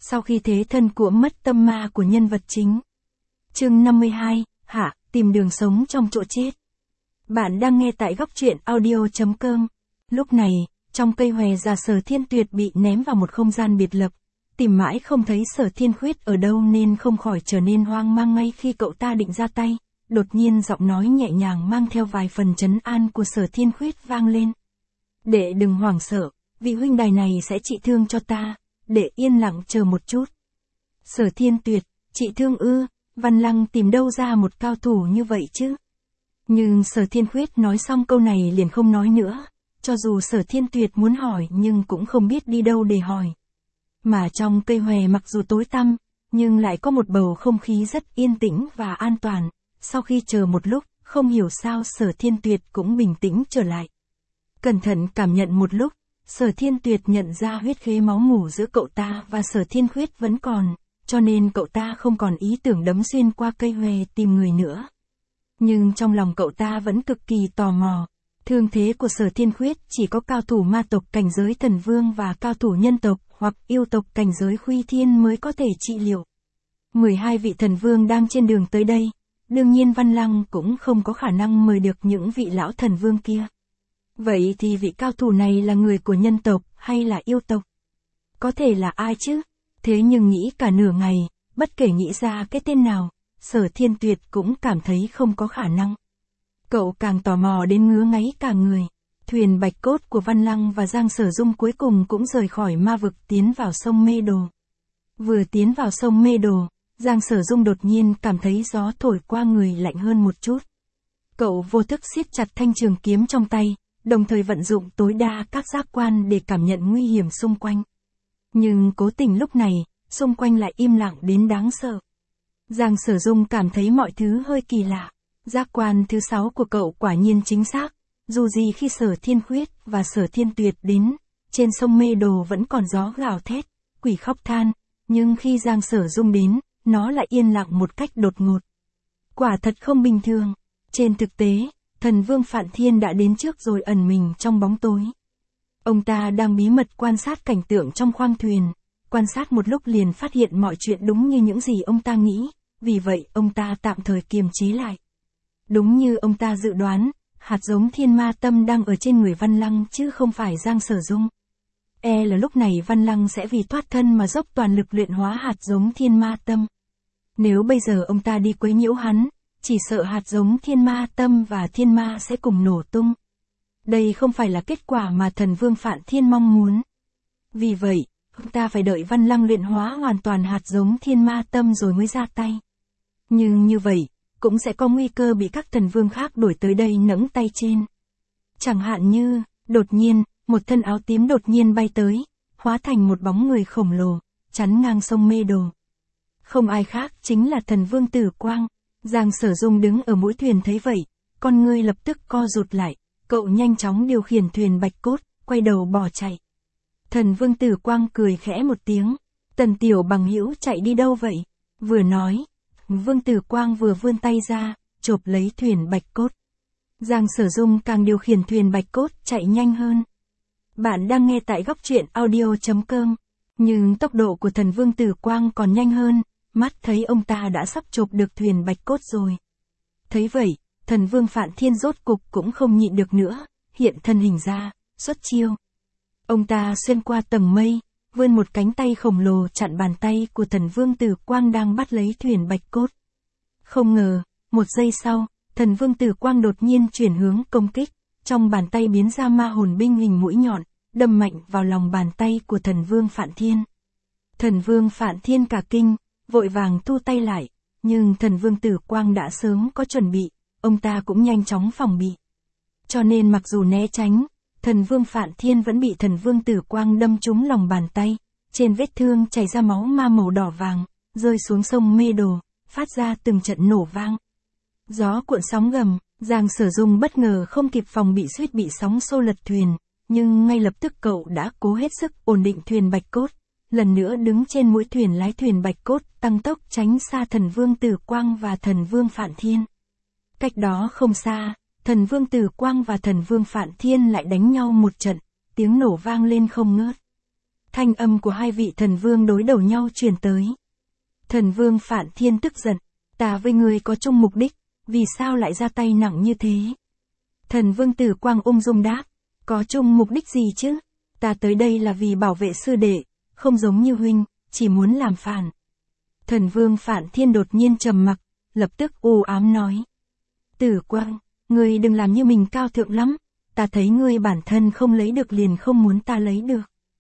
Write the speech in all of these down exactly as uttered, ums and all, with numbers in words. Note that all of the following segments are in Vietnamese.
sau khi thế thân của mất tâm ma của nhân vật chính. Chương năm mươi hai, hạ, tìm đường sống trong chỗ chết. Bạn đang nghe tại góc truyện audio chấm com. Lúc này, trong cây hòe già Sở Thiên Tuyệt bị ném vào một không gian biệt lập. Tìm mãi không thấy Sở Thiên Khuyết ở đâu nên không khỏi trở nên hoang mang ngay khi cậu ta định ra tay. Đột nhiên giọng nói nhẹ nhàng mang theo vài phần trấn an của Sở Thiên Khuyết vang lên. Đệ đừng hoảng sợ, vị huynh đài này sẽ trị thương cho ta, đệ yên lặng chờ một chút. Sở Thiên Tuyệt, trị thương ư, Văn Lăng tìm đâu ra một cao thủ như vậy chứ? Nhưng Sở Thiên Khuyết nói xong câu này liền không nói nữa, cho dù Sở Thiên Tuyệt muốn hỏi nhưng cũng không biết đi đâu để hỏi. Mà trong cây hòe mặc dù tối tăm, nhưng lại có một bầu không khí rất yên tĩnh và an toàn. Sau khi chờ một lúc, không hiểu sao Sở Thiên Tuyệt cũng bình tĩnh trở lại. Cẩn thận cảm nhận một lúc, Sở Thiên Tuyệt nhận ra huyết khế máu mủ giữa cậu ta và Sở Thiên Khuyết vẫn còn, cho nên cậu ta không còn ý tưởng đấm xuyên qua cây hòe tìm người nữa. Nhưng trong lòng cậu ta vẫn cực kỳ tò mò. Thương thế của Sở Thiên Khuyết chỉ có cao thủ ma tộc cảnh giới thần vương và cao thủ nhân tộc hoặc yêu tộc cảnh giới Khuy Thiên mới có thể trị liệu. mười hai vị thần vương đang trên đường tới đây. Đương nhiên Văn Lăng cũng không có khả năng mời được những vị lão thần vương kia. Vậy thì vị cao thủ này là người của nhân tộc hay là yêu tộc? Có thể là ai chứ? Thế nhưng nghĩ cả nửa ngày, bất kể nghĩ ra cái tên nào, Sở Thiên Tuyệt cũng cảm thấy không có khả năng. Cậu càng tò mò đến ngứa ngáy cả người. Thuyền bạch cốt của Văn Lăng và Giang Sở Dung cuối cùng cũng rời khỏi ma vực tiến vào sông Mê Đồ. Vừa tiến vào sông Mê Đồ, Giang Sở Dung đột nhiên cảm thấy gió thổi qua người lạnh hơn một chút. Cậu vô thức siết chặt thanh trường kiếm trong tay, đồng thời vận dụng tối đa các giác quan để cảm nhận nguy hiểm xung quanh. Nhưng cố tình lúc này, xung quanh lại im lặng đến đáng sợ. Giang Sở Dung cảm thấy mọi thứ hơi kỳ lạ. Giác quan thứ sáu của cậu quả nhiên chính xác. Dù gì khi Sở Thiên Khuyết và Sở Thiên Tuyệt đến, trên sông Mê Đồ vẫn còn gió gào thét, quỷ khóc than, nhưng khi Giang Sở Dung đến, nó lại yên lặng một cách đột ngột. Quả thật không bình thường. Trên thực tế, thần vương Phạn Thiên đã đến trước rồi ẩn mình trong bóng tối. Ông ta đang bí mật quan sát cảnh tượng trong khoang thuyền, quan sát một lúc liền phát hiện mọi chuyện đúng như những gì ông ta nghĩ, vì vậy ông ta tạm thời kiềm chế lại. Đúng như ông ta dự đoán, hạt giống thiên ma tâm đang ở trên người Văn Lăng chứ không phải Giang Sở Dung. E là lúc này Văn Lăng sẽ vì thoát thân mà dốc toàn lực luyện hóa hạt giống thiên ma tâm. Nếu bây giờ ông ta đi quấy nhiễu hắn, chỉ sợ hạt giống thiên ma tâm và thiên ma sẽ cùng nổ tung. Đây không phải là kết quả mà thần vương Phạn Thiên mong muốn. Vì vậy, ông ta phải đợi Văn Lăng luyện hóa hoàn toàn hạt giống thiên ma tâm rồi mới ra tay. Nhưng như vậy, cũng sẽ có nguy cơ bị các thần vương khác đuổi tới đây nẫng tay trên. Chẳng hạn như, đột nhiên, một thân áo tím đột nhiên bay tới, hóa thành một bóng người khổng lồ, chắn ngang sông Mê Đồ. Không ai khác chính là thần vương Tử Quang. Giang Sở Dung đứng ở mũi thuyền thấy vậy, con ngươi lập tức co rụt lại, cậu nhanh chóng điều khiển thuyền bạch cốt, quay đầu bỏ chạy. Thần vương Tử Quang cười khẽ một tiếng, Tần tiểu bằng hữu chạy đi đâu vậy? Vừa nói, Vương Tử Quang vừa vươn tay ra, chộp lấy thuyền bạch cốt. Giang Sở Dung càng điều khiển thuyền bạch cốt chạy nhanh hơn. Bạn đang nghe tại góc truyện audio chấm com, nhưng tốc độ của thần Vương Tử Quang còn nhanh hơn, mắt thấy ông ta đã sắp chộp được thuyền bạch cốt rồi. Thấy vậy, thần Vương Phạn Thiên rốt cục cũng không nhịn được nữa, hiện thân hình ra, xuất chiêu. Ông ta xuyên qua tầng mây, vươn một cánh tay khổng lồ chặn bàn tay của thần Vương Tử Quang đang bắt lấy thuyền bạch cốt. Không ngờ, một giây sau, thần Vương Tử Quang đột nhiên chuyển hướng công kích, trong bàn tay biến ra ma hồn binh hình mũi nhọn, đâm mạnh vào lòng bàn tay của thần Vương Phạn Thiên. Thần Vương Phạn Thiên cả kinh, vội vàng thu tay lại, nhưng thần Vương Tử Quang đã sớm có chuẩn bị, ông ta cũng nhanh chóng phòng bị. Cho nên mặc dù né tránh, thần Vương Phạn Thiên vẫn bị thần Vương Tử Quang đâm trúng lòng bàn tay, trên vết thương chảy ra máu ma màu đỏ vàng, rơi xuống sông Mê Đồ, phát ra từng trận nổ vang. Gió cuộn sóng gầm, Giang Sở Dung bất ngờ không kịp phòng bị suýt bị sóng xô lật thuyền, nhưng ngay lập tức cậu đã cố hết sức ổn định thuyền bạch cốt, lần nữa đứng trên mũi thuyền lái thuyền bạch cốt tăng tốc tránh xa thần Vương Tử Quang và thần Vương Phạn Thiên. Cách đó không xa, thần Vương Tử Quang và thần Vương Phạn Thiên lại đánh nhau một trận, tiếng nổ vang lên không ngớt. thanh âm của hai vị thần vương đối đầu nhau truyền tới. Thần vương Phạn Thiên tức giận, ta với ngươi có chung mục đích, vì sao lại ra tay nặng như thế? Thần vương Tử Quang ung dung đáp, có chung mục đích gì chứ? Ta tới đây là vì bảo vệ sư đệ, không giống như huynh, chỉ muốn làm phản. Thần vương Phạn Thiên đột nhiên trầm mặc, lập tức u ám nói. Tử Quang, ngươi đừng làm như mình cao thượng lắm, ta thấy ngươi bản thân không lấy được liền không muốn ta lấy được.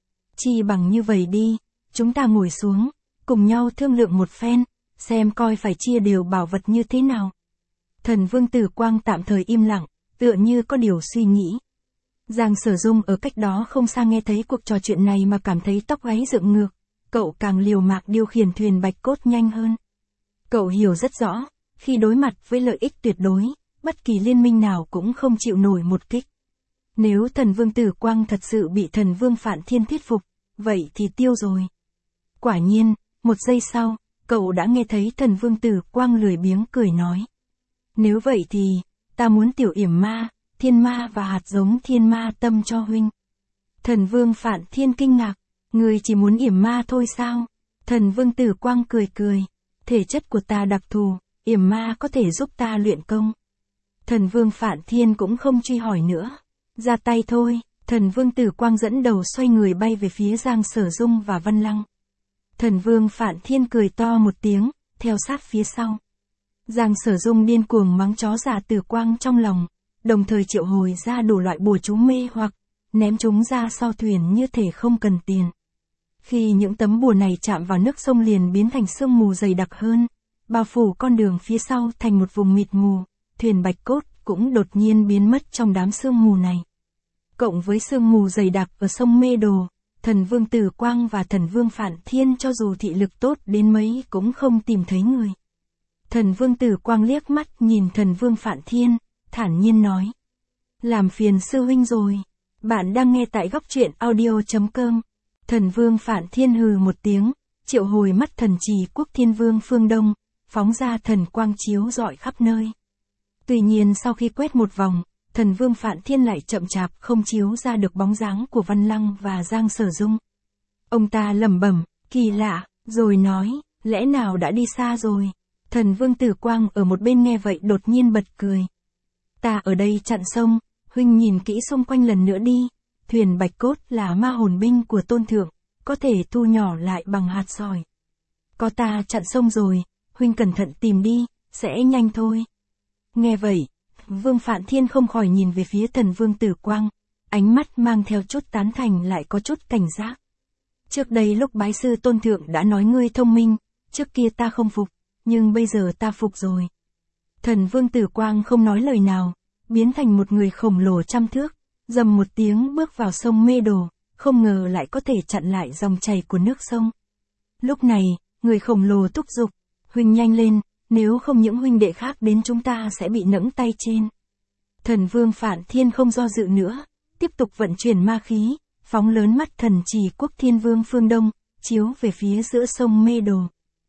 Chi bằng như vậy đi, chúng ta ngồi xuống, cùng nhau thương lượng một phen, xem coi phải chia đều bảo vật như thế nào. Thần vương Tử Quang tạm thời im lặng, tựa như có điều suy nghĩ. Giang Sở Dung ở cách đó không xa nghe thấy cuộc trò chuyện này mà cảm thấy tóc gáy dựng ngược, cậu càng liều mạng điều khiển thuyền bạch cốt nhanh hơn. Cậu hiểu rất rõ, khi đối mặt với lợi ích tuyệt đối, bất kỳ liên minh nào cũng không chịu nổi một kích. Nếu thần vương Tử Quang thật sự bị thần vương Phạn Thiên thuyết phục, vậy thì tiêu rồi. Quả nhiên, một giây sau, cậu đã nghe thấy thần vương Tử Quang lười biếng cười nói. Nếu vậy thì, ta muốn tiểu yểm ma, thiên ma và hạt giống thiên ma tâm cho huynh. Thần vương Phạn Thiên kinh ngạc, ngươi chỉ muốn yểm ma thôi sao? Thần vương Tử Quang cười cười, thể chất của ta đặc thù, yểm ma có thể giúp ta luyện công. Thần vương Phạn Thiên cũng không truy hỏi nữa. Ra tay thôi, thần vương Tử Quang dẫn đầu xoay người bay về phía Giang Sở Dung và Văn Lăng. Thần vương Phạn Thiên cười to một tiếng, theo sát phía sau. Giang Sở Dung điên cuồng mắng chó giả Tử Quang trong lòng, đồng thời triệu hồi ra đủ loại bùa chú mê hoặc, ném chúng ra sau thuyền như thể không cần tiền. Khi những tấm bùa này chạm vào nước sông liền biến thành sương mù dày đặc hơn, bao phủ con đường phía sau thành một vùng mịt mù, thuyền bạch cốt cũng đột nhiên biến mất trong đám sương mù này. Cộng với sương mù dày đặc ở sông Mê Đồ, thần vương Tử Quang và thần vương Phạn Thiên cho dù thị lực tốt đến mấy cũng không tìm thấy người. Thần vương Tử Quang liếc mắt nhìn thần vương Phạn Thiên, thản nhiên nói. Làm phiền sư huynh rồi. Bạn đang nghe tại góc truyện audio chấm com. Thần vương Phạn Thiên hừ một tiếng, triệu hồi mắt thần trì quốc thiên vương phương Đông, phóng ra thần quang chiếu rọi khắp nơi. Tuy nhiên sau khi quét một vòng, thần vương Phạn Thiên lại chậm chạp không chiếu ra được bóng dáng của Văn Lăng và Giang Sở Dung. Ông ta lẩm bẩm, kỳ lạ, rồi nói, lẽ nào đã đi xa rồi? Thần vương Tử Quang ở một bên nghe vậy đột nhiên bật cười. Ta ở đây chặn sông, huynh nhìn kỹ xung quanh lần nữa đi. Thuyền bạch cốt là ma hồn binh của tôn thượng, có thể thu nhỏ lại bằng hạt sỏi. Có ta chặn sông rồi, huynh cẩn thận tìm đi, sẽ nhanh thôi. Nghe vậy, vương Phạn Thiên không khỏi nhìn về phía thần vương Tử Quang, ánh mắt mang theo chút tán thành lại có chút cảnh giác. Trước đây lúc bái sư tôn thượng đã nói ngươi thông minh, trước kia ta không phục, nhưng bây giờ ta phục rồi. Thần vương Tử Quang không nói lời nào, biến thành một người khổng lồ trăm thước, dầm một tiếng bước vào sông Mê Đồ, không ngờ lại có thể chặn lại dòng chảy của nước sông. Lúc này, người khổng lồ thúc giục, huynh nhanh lên, nếu không những huynh đệ khác đến chúng ta sẽ bị nẫng tay trên. Thần vương Phạn Thiên không do dự nữa, tiếp tục vận chuyển ma khí, phóng lớn mắt thần trì quốc thiên vương phương Đông, chiếu về phía giữa sông Mê Đồ.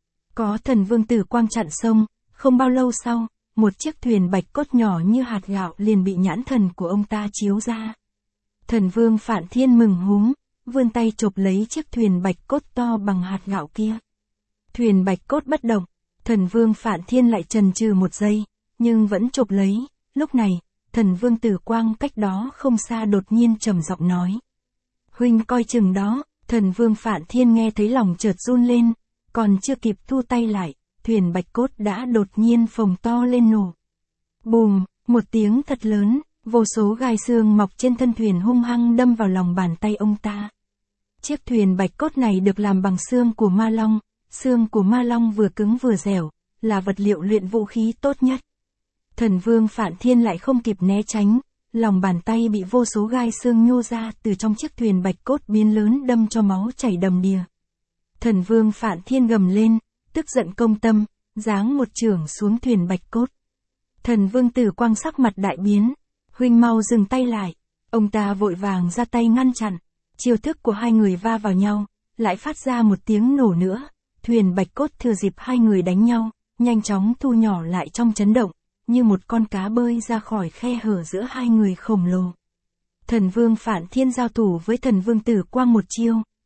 Có thần vương Tử Quang chặn sông, không bao lâu sau, một chiếc thuyền bạch cốt nhỏ như hạt gạo liền bị nhãn thần của ông ta chiếu ra. Thần vương Phạn Thiên mừng húm, vươn tay chộp lấy chiếc thuyền bạch cốt to bằng hạt gạo kia. Thuyền bạch cốt bất động, thần vương Phạn Thiên lại chần chừ một giây, nhưng vẫn chộp lấy. Lúc này, thần vương Tử Quang cách đó không xa đột nhiên trầm giọng nói. Huynh coi chừng đó, thần vương Phạn Thiên nghe thấy lòng chợt run lên, còn chưa kịp thu tay lại, thuyền bạch cốt đã đột nhiên phồng to lên nổ. Bùm, một tiếng thật lớn, vô số gai xương mọc trên thân thuyền hung hăng đâm vào lòng bàn tay ông ta. Chiếc thuyền bạch cốt này được làm bằng xương của ma long, xương của ma long vừa cứng vừa dẻo, là vật liệu luyện vũ khí tốt nhất. Thần vương Phạn Thiên lại không kịp né tránh, lòng bàn tay bị vô số gai xương nhô ra từ trong chiếc thuyền bạch cốt biến lớn đâm cho máu chảy đầm đìa. Thần vương Phạn Thiên gầm lên, tức giận công tâm, giáng một chưởng xuống thuyền bạch cốt. Thần vương Tử Quang sắc mặt đại biến, huynh mau dừng tay lại, ông ta vội vàng ra tay ngăn chặn, chiêu thức của hai người va vào nhau, lại phát ra một tiếng nổ nữa, thuyền bạch cốt thừa dịp hai người đánh nhau, nhanh chóng thu nhỏ lại trong chấn động, như một con cá bơi ra khỏi khe hở giữa hai người khổng lồ. Thần vương Phạn Thiên giao thủ với thần vương Tử Quang một chiêu,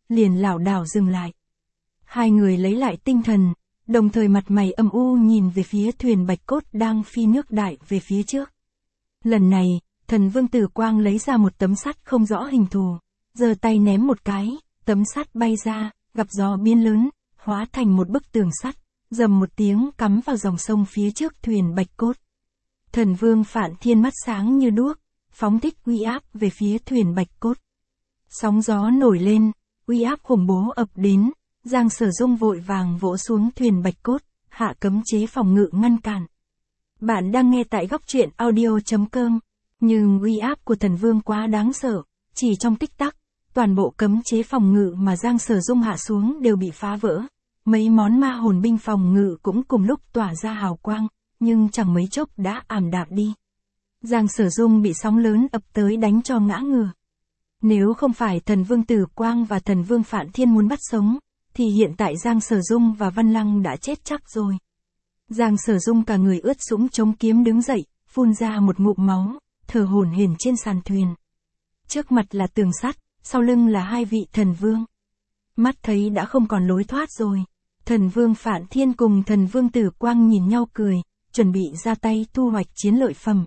liền lảo đảo dừng lại. Hai người lấy lại tinh thần, đồng thời mặt mày âm u nhìn về phía thuyền bạch cốt đang phi nước đại về phía trước. Lần này, Thần Vương Tử Quang lấy ra một tấm sắt không rõ hình thù, giơ tay ném một cái, tấm sắt bay ra, gặp gió biến lớn, hóa thành một bức tường sắt, rầm một tiếng cắm vào dòng sông phía trước thuyền bạch cốt. Thần Vương Phạn Thiên mắt sáng như đuốc, phóng thích uy áp về phía thuyền bạch cốt. Sóng gió nổi lên, uy áp khủng bố ập đến, Giang Sở Dung vội vàng vỗ xuống thuyền bạch cốt, hạ cấm chế phòng ngự ngăn cản. Bạn đang nghe tại góc truyện audio chấm com, nhưng uy áp của Thần Vương quá đáng sợ, chỉ trong tích tắc, toàn bộ cấm chế phòng ngự mà Giang Sở Dung hạ xuống đều bị phá vỡ. Mấy món ma hồn binh phòng ngự cũng cùng lúc tỏa ra hào quang, nhưng chẳng mấy chốc đã ảm đạm đi. Giang Sở Dung bị sóng lớn ập tới đánh cho ngã ngửa. Nếu không phải Thần Vương Tử Quang và Thần Vương Phạn Thiên muốn bắt sống, thì hiện tại Giang Sở Dung và Văn Lăng đã chết chắc rồi. Giang Sở Dung cả người ướt sũng chống kiếm đứng dậy, phun ra một ngụm máu, thở hổn hển trên sàn thuyền. Trước mặt là tường sắt, sau lưng là hai vị thần vương. Mắt thấy đã không còn lối thoát rồi. Thần Vương Phạn Thiên cùng Thần Vương Tử Quang nhìn nhau cười, chuẩn bị ra tay thu hoạch chiến lợi phẩm.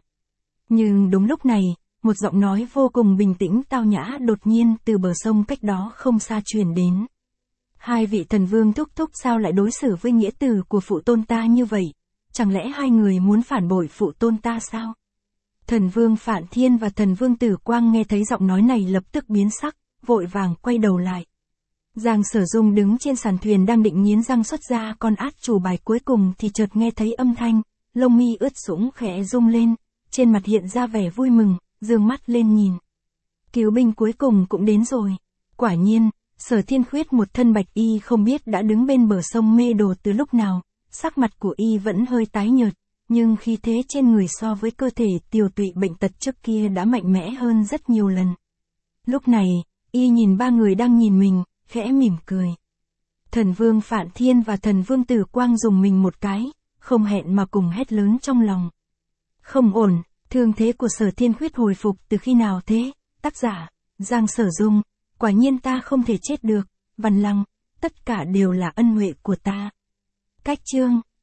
Nhưng đúng lúc này, một giọng nói vô cùng bình tĩnh tao nhã đột nhiên từ bờ sông cách đó không xa truyền đến. Hai vị thần vương thúc thúc sao lại đối xử với nghĩa tử của phụ tôn ta như vậy? Chẳng lẽ hai người muốn phản bội phụ tôn ta sao? Thần Vương Phạn Thiên và Thần Vương Tử Quang nghe thấy giọng nói này lập tức biến sắc, vội vàng quay đầu lại. Giang Sở Dung đứng trên sàn thuyền đang định nghiến răng xuất ra con át chủ bài cuối cùng thì chợt nghe thấy âm thanh, lông mi ướt sũng khẽ rung lên, trên mặt hiện ra vẻ vui mừng, dương mắt lên nhìn. Cứu binh cuối cùng cũng đến rồi. Quả nhiên, Sở Thiên Khuyết một thân bạch y không biết đã đứng bên bờ sông mê đồ từ lúc nào, sắc mặt của y vẫn hơi tái nhợt, nhưng khí thế trên người so với cơ thể tiều tụy bệnh tật trước kia đã mạnh mẽ hơn rất nhiều lần. Lúc này, y nhìn ba người đang nhìn mình, khẽ mỉm cười. Thần Vương Phạn Thiên và Thần Vương Tử Quang dùng mình một cái, không hẹn mà cùng hét lớn trong lòng. Không ổn, thương thế của Sở Thiên Khuyết hồi phục từ khi nào thế? Tác giả, Giang Sở Dung, quả nhiên ta không thể chết được, Văn Lăng, tất cả đều là ân huệ của ta. Cách chương